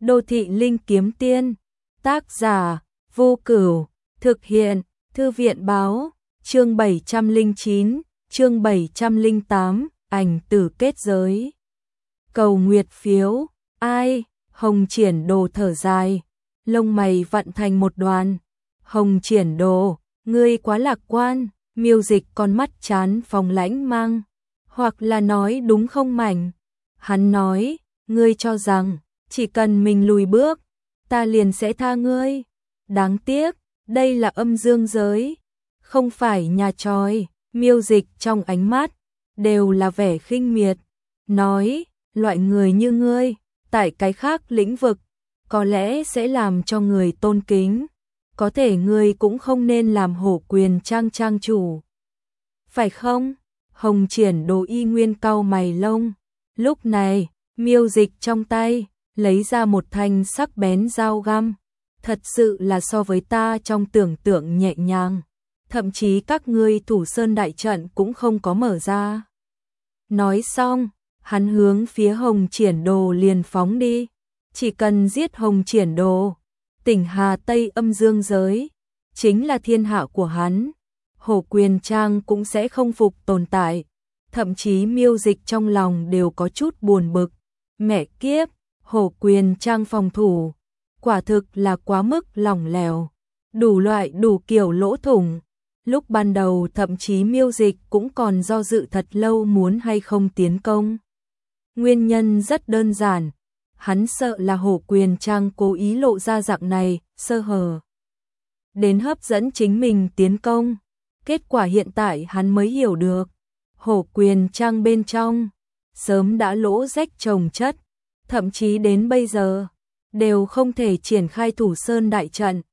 Đô thị linh kiếm tiên. Tác giả: Vô Cửu. Thực hiện: Thư viện báo. Chương 709, chương 708, ảnh tử kết giới. Cầu nguyệt phiếu. Ai? Hồng Triển Đồ thở dài, lông mày vặn thành một đoàn. Hồng Triển Đồ, ngươi quá lạc quan. Miêu Dịch con mắt chán phóng lãnh mang. Hoặc là nói đúng không Mảnh? Hắn nói, ngươi cho rằng chỉ cần mình lùi bước, ta liền sẽ tha ngươi. Đáng tiếc, đây là âm dương giới, không phải nhà tròi. Miêu Dịch trong ánh mắt đều là vẻ khinh miệt, nói, loại người như ngươi, tại cái khác lĩnh vực, có lẽ sẽ làm cho người tôn kính. Có thể ngươi cũng không nên làm Hổ Quyền Trang trang chủ. Phải không? Hồng Triển Đồ y nguyên cau mày lông. Lúc này, Miêu Dịch trong tay lấy ra một thanh sắc bén dao găm. Thật sự là so với ta trong tưởng tượng nhẹ nhàng. Thậm chí các ngươi Thủ Sơn đại trận cũng không có mở ra. Nói xong, hắn hướng phía Hồng Triển Đồ liền phóng đi. Chỉ cần giết Hồng Triển Đồ, tỉnh Hà Tây âm dương giới chính là thiên hạ của hắn. Hổ Quyền Trang cũng sẽ không phục tồn tại. Thậm chí Miêu Dịch trong lòng đều có chút buồn bực. Mẹ kiếp, Hổ Quyền Trang phòng thủ quả thực là quá mức lỏng lẻo, đủ loại đủ kiểu lỗ thủng. Lúc ban đầu thậm chí Miêu Dịch cũng còn do dự thật lâu muốn hay không tiến công. Nguyên nhân rất đơn giản, hắn sợ là Hổ Quyền Trang cố ý lộ ra dạng này, sơ hở đến hấp dẫn chính mình tiến công. Kết quả hiện tại hắn mới hiểu được, Hổ Quyền Trang bên trong sớm đã lỗ rách chồng chất, thậm chí đến bây giờ đều không thể triển khai Thủ Sơn đại trận.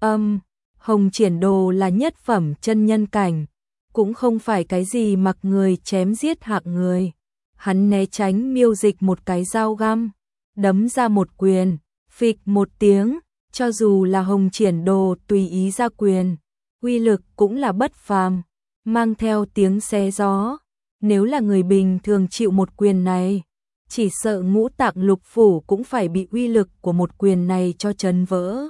Hồng Triển Đồ là nhất phẩm chân nhân cảnh, cũng không phải cái gì mặc người chém giết hạng người. Hắn né tránh Miêu Dịch một cái dao găm, đấm ra một quyền, phịch một tiếng, cho dù là Hồng Triển Đồ tùy ý ra quyền, uy lực cũng là bất phàm, mang theo tiếng xé gió. Nếu là người bình thường chịu một quyền này, chỉ sợ ngũ tạng lục phủ cũng phải bị uy lực của một quyền này cho chấn vỡ.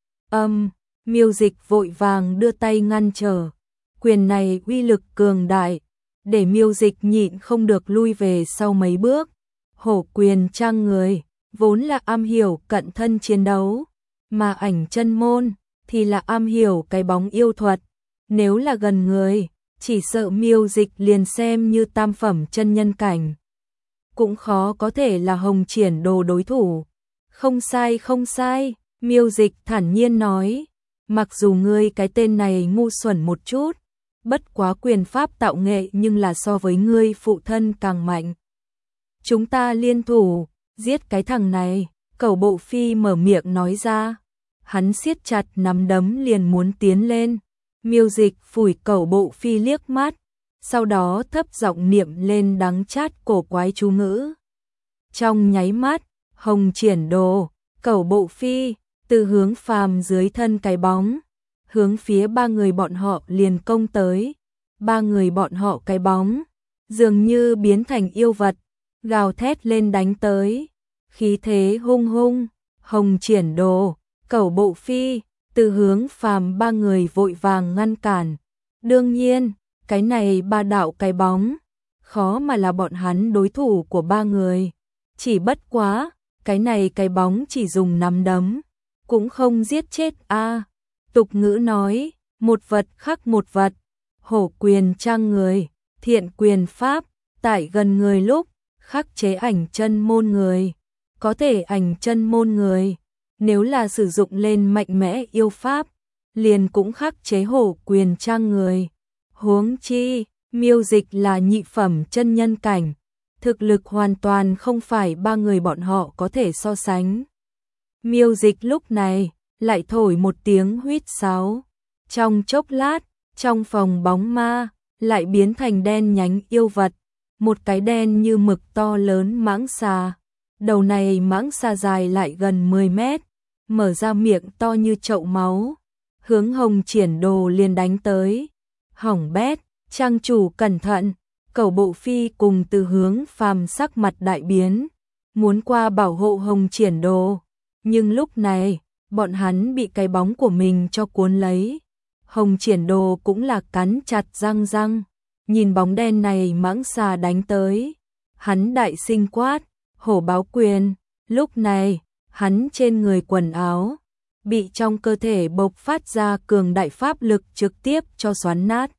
Miêu Dịch vội vàng đưa tay ngăn trở. Quyền này uy lực cường đại, để Miêu Dịch nhịn không được lui về sau mấy bước. Hổ Quyền Trang người vốn là am hiểu cận thân chiến đấu, mà Ảnh Chân Môn thì là am hiểu cái bóng yêu thuật. Nếu là gần người, chỉ sợ Miêu Dịch liền xem như tam phẩm chân nhân cảnh, cũng khó có thể là Hồng Triển Đồ đối thủ. Không sai không sai, Miêu Dịch thản nhiên nói, mặc dù ngươi cái tên này ngu xuẩn một chút, bất quá quyền pháp tạo nghệ nhưng là so với ngươi phụ thân càng mạnh. Chúng ta liên thủ, giết cái thằng này. Cẩu Bộ Phi mở miệng nói ra. Hắn siết chặt nắm đấm liền muốn tiến lên. Miêu Dịch phủi Cẩu Bộ Phi liếc mắt, sau đó thấp giọng niệm lên đắng chát cổ quái chú ngữ. Trong nháy mắt, Hồng Triển Đồ, Cẩu Bộ Phi từ hướng phàm dưới thân cái bóng, hướng phía ba người bọn họ liền công tới. Ba người bọn họ cái bóng dường như biến thành yêu vật, gào thét lên đánh tới, khí thế hung hung. Hồng Triển Đồ, Cẩu Bộ Phi từ hướng phàm ba người vội vàng ngăn cản. Đương nhiên, cái này ba đạo cái bóng khó mà là bọn hắn đối thủ của ba người. Chỉ bất quá, cái này cái bóng chỉ dùng nắm đấm cũng không giết chết a. Tục ngữ nói, một vật khắc một vật. Hổ Quyền Trang người, thiện quyền pháp, tại gần người lúc khắc chế Ảnh Chân Môn người. Có thể Ảnh Chân Môn người, nếu là sử dụng lên mạnh mẽ yêu pháp, liền cũng khắc chế Hổ Quyền Trang người. Huống chi, Miêu Dịch là nhị phẩm chân nhân cảnh, thực lực hoàn toàn không phải ba người bọn họ có thể so sánh. Miêu Dịch lúc này lại thổi một tiếng huýt sáo. Trong chốc lát, trong phòng bóng ma lại biến thành đen nhánh yêu vật, một cái đen như mực to lớn mãng xà. Đầu này mãng xà dài lại gần 10 mét, mở ra miệng to như chậu máu, hướng Hồng Triển Đồ liền đánh tới. Hỏng bét, trang chủ cẩn thận. Cẩu Bộ Phi cùng từ hướng phàm sắc mặt đại biến, muốn qua bảo hộ Hồng Triển Đồ. Nhưng lúc này, bọn hắn bị cái bóng của mình cho cuốn lấy. Hồng Triển Đồ cũng là cắn chặt răng răng, nhìn bóng đen này mãng xà đánh tới. Hắn đại sinh quát, hổ báo quyền. Lúc này, hắn trên người quần áo, bị trong cơ thể bộc phát ra cường đại pháp lực trực tiếp cho xoắn nát.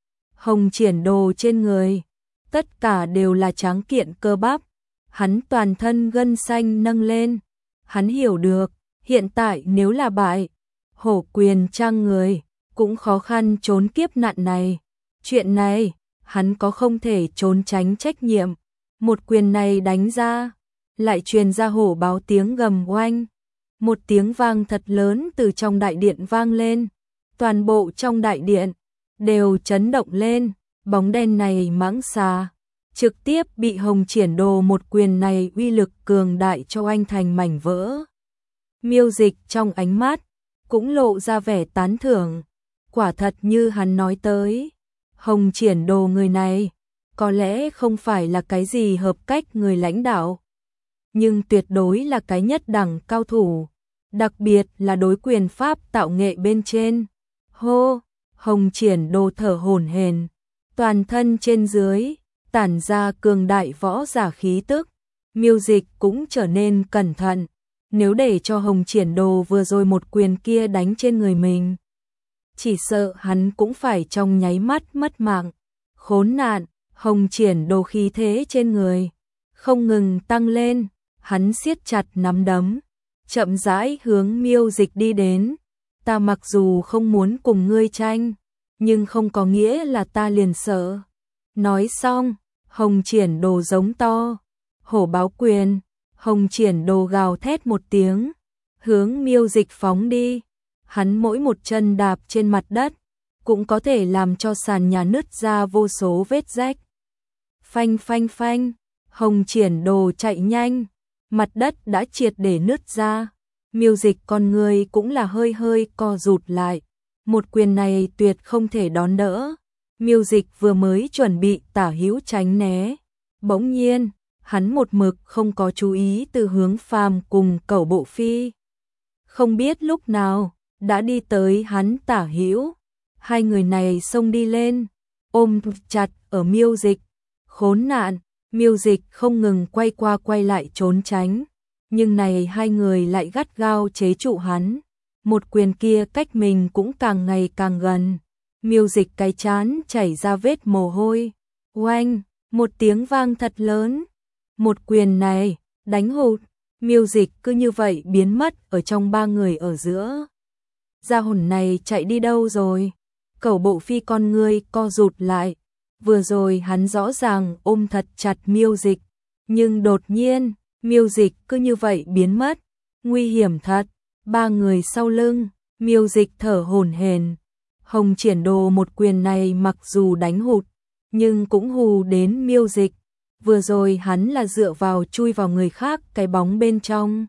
Hồng Triển Đồ trên người, tất cả đều là tráng kiện cơ bắp. Hắn toàn thân gân xanh nâng lên. Hắn hiểu được, hiện tại nếu là bại, hổ quyền trang người, cũng khó khăn trốn kiếp nạn này. Chuyện này, hắn có không thể trốn tránh trách nhiệm. Một quyền này đánh ra, lại truyền ra hổ báo tiếng gầm oanh. Một tiếng vang thật lớn từ trong đại điện vang lên. Toàn bộ trong đại điện đều chấn động lên. Bóng đen này mãng xà trực tiếp bị Hồng Triển Đồ một quyền này uy lực cường đại cho anh thành mảnh vỡ. Miêu Dịch trong ánh mắt cũng lộ ra vẻ tán thưởng. Quả thật như hắn nói tới, Hồng Triển Đồ người này có lẽ không phải là cái gì hợp cách người lãnh đạo, nhưng tuyệt đối là cái nhất đẳng cao thủ, đặc biệt là đối quyền pháp tạo nghệ bên trên. Hô, Hồng Triển Đồ thở hổn hển, toàn thân trên dưới tản ra cường đại võ giả khí tức. Miêu Dịch cũng trở nên cẩn thận, nếu để cho Hồng Triển Đồ vừa rồi một quyền kia đánh trên người mình, chỉ sợ hắn cũng phải trong nháy mắt mất mạng. Khốn nạn, Hồng Triển Đồ khí thế trên người không ngừng tăng lên, hắn siết chặt nắm đấm, chậm rãi hướng Miêu Dịch đi đến. Ta mặc dù không muốn cùng ngươi tranh, nhưng không có nghĩa là ta liền sợ. Nói xong, Hồng Triển Đồ giống to, hổ báo quyền. Hồng Triển Đồ gào thét một tiếng, hướng Miêu Dịch phóng đi. Hắn mỗi một chân đạp trên mặt đất, cũng có thể làm cho sàn nhà nứt ra vô số vết rách. Phanh phanh phanh, Hồng Triển Đồ chạy nhanh, mặt đất đã triệt để nứt ra. Miêu Dịch con người cũng là hơi hơi co rụt lại. Một quyền này tuyệt không thể đón đỡ. Miêu Dịch vừa mới chuẩn bị tả hữu tránh né, bỗng nhiên, hắn một mực không có chú ý từ hướng Phàm cùng Cẩu Bộ Phi. Không biết lúc nào đã đi tới hắn tả hữu, hai người này xông đi lên, ôm chặt ở Miêu Dịch. Khốn nạn, Miêu Dịch không ngừng quay qua quay lại trốn tránh, nhưng này hai người lại gắt gao chế trụ hắn. Một quyền kia cách mình cũng càng ngày càng gần. Miêu Dịch cái trán chảy ra vết mồ hôi. Oanh, một tiếng vang thật lớn. Một quyền này đánh hụt, Miêu Dịch cứ như vậy biến mất ở trong ba người ở giữa. Gia hồn này chạy đi đâu rồi? Cẩu Bộ Phi con ngươi co rụt lại. Vừa rồi hắn rõ ràng ôm thật chặt Miêu Dịch, nhưng đột nhiên, Miêu Dịch cứ như vậy biến mất. Nguy hiểm thật. Ba người sau lưng, Miêu Dịch thở hổn hển. Hồng Triển Đồ một quyền này mặc dù đánh hụt, nhưng cũng hù đến Miêu Dịch. Vừa rồi hắn là dựa vào chui vào người khác cái bóng bên trong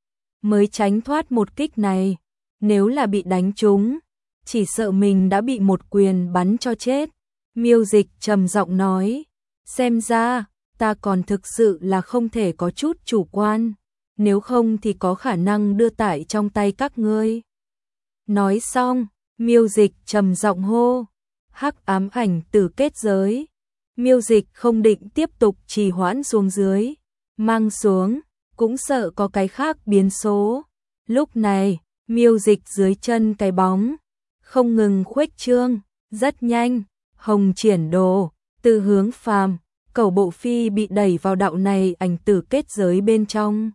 mới tránh thoát một kích này. Nếu là bị đánh trúng, chỉ sợ mình đã bị một quyền bắn cho chết. Miêu Dịch trầm giọng nói, xem ra ta còn thực sự là không thể có chút chủ quan, nếu không thì có khả năng đưa tại trong tay các ngươi. Nói xong, Miêu Dịch trầm giọng hô, hắc ám ảnh tử kết giới. Miêu Dịch không định tiếp tục trì hoãn xuống dưới, mang xuống, cũng sợ có cái khác biến số. Lúc này, Miêu Dịch dưới chân cái bóng không ngừng khuếch trương, rất nhanh, Hồng Triển Đồ, từ hướng Phàm, Cẩu Bộ Phi bị đẩy vào đạo này ảnh tử kết giới bên trong.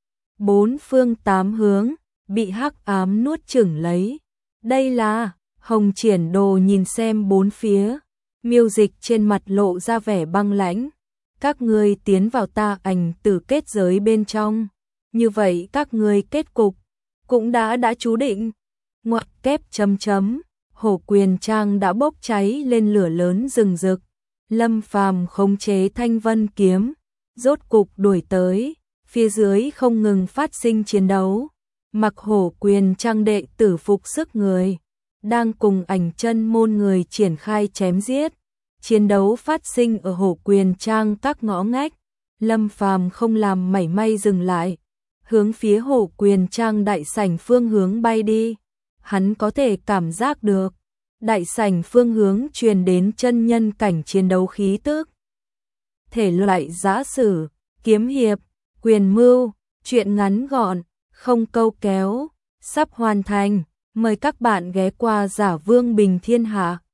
Bốn phương tám hướng bị hắc ám nuốt chửng lấy. Đây là, Hồng Triển Đồ nhìn xem bốn phía, Miêu Dịch trên mặt lộ ra vẻ băng lãnh. Các ngươi tiến vào ta ảnh tử kết giới bên trong, như vậy các ngươi kết cục cũng đã chú định. Ngoặc kép chấm chấm, hổ quyền trang đã bốc cháy lên lửa lớn rừng rực. Lâm Phàm khống chế Thanh Vân kiếm, rốt cục đuổi tới, phía dưới không ngừng phát sinh chiến đấu. Mặc hổ quyền trang đệ tử phục sức người, đang cùng ảnh chân môn người triển khai chém giết. Chiến đấu phát sinh ở hổ quyền trang các ngõ ngách. Lâm Phàm không làm mảy may dừng lại, hướng phía Hổ Quyền Trang đại sảnh phương hướng bay đi. Hắn có thể cảm giác được, đại sảnh phương hướng truyền đến chân nhân cảnh chiến đấu khí tức. Thể loại giã sử, kiếm hiệp, quyền mưu, truyện ngắn gọn, không câu kéo, sắp hoàn thành. Mời các bạn ghé qua Giả Vương Bình Thiên Hạ.